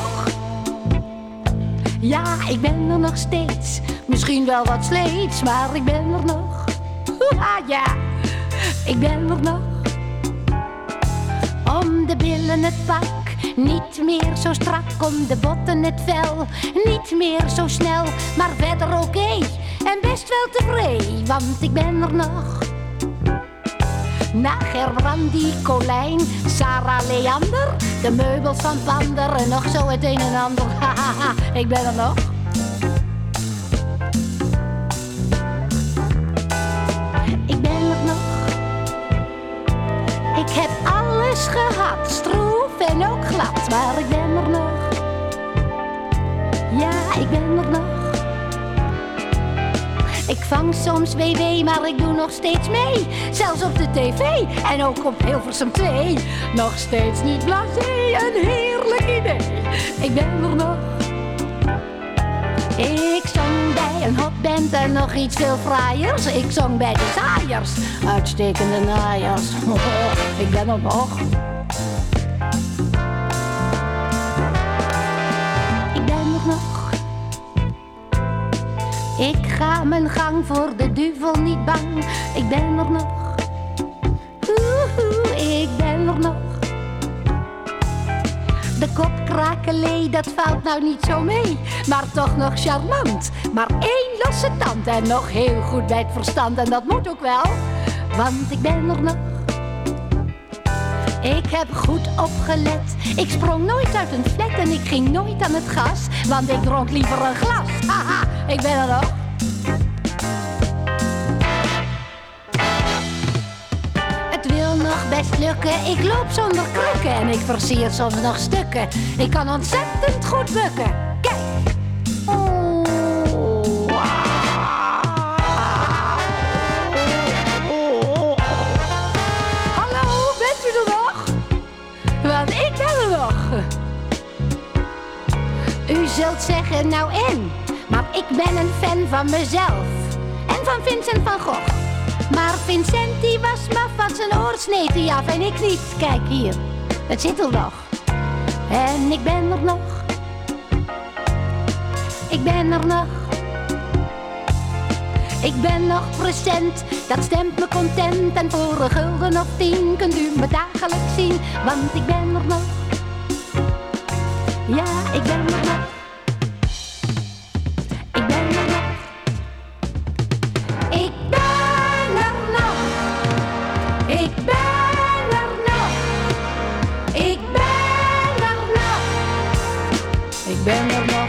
nog. Ja, ik ben er nog steeds. Misschien wel wat sleets, maar ik ben er nog. Ja, ik ben er nog. Om de billen het pak, niet meer zo strak. Om de botten het vel, niet meer zo snel. Maar verder oké, en best wel tevreden, want ik ben er nog. Na Gerbrandi, Colijn, Sarah, Leander, de meubels van Pander en nog zo het een en ander. Hahaha, ik ben er nog. Ik ben er nog. Ik heb alles gehad, stroef en ook glad, maar ik ben er nog. Ja, ik ben er nog. Ik vang soms WW, maar ik doe nog steeds mee. Zelfs op de tv en ook op Hilversum 2. Nog steeds niet blasé, een heerlijk idee. Ik ben er nog. Ik zong bij een hotband en nog iets veel fraaiers. Ik zong bij de Saaiers, uitstekende naaiers. Ik ben er nog. Ik ben er nog. Ik ga mijn gang voor de duivel niet bang. Ik ben er nog. Ik ben er nog. De kopkrakelee, dat valt nou niet zo mee. Maar toch nog charmant. Maar één losse tand en nog heel goed bij het verstand. En dat moet ook wel, want ik ben er nog. Ik heb goed opgelet. Ik sprong nooit uit een flat en ik ging nooit aan het gas. Want ik dronk liever een glas. Haha, ik ben er nog. Het wil nog best lukken. Ik loop zonder krukken en ik versier soms nog stukken. Ik kan ontzettend goed bukken. Kijk. Hallo, bent u er nog? Want ik ben er nog. U zult zeggen, nou en? Maar ik ben een fan van mezelf. En van Vincent van Gogh. Maar Vincent die was maf, want zijn oor sneed hij af en ik niet. Kijk hier, het zit er nog. En ik ben er nog. Ik ben er nog. Ik ben nog present, dat stemt me content. En voor een gulden of 10 kunt u me dagelijks zien. Want ik ben er nog. Ja, ik ben er nog. Ik ben er nog. Ik ben er nog. Ik ben er nog. Ik ben er nog. Ik ben er nog.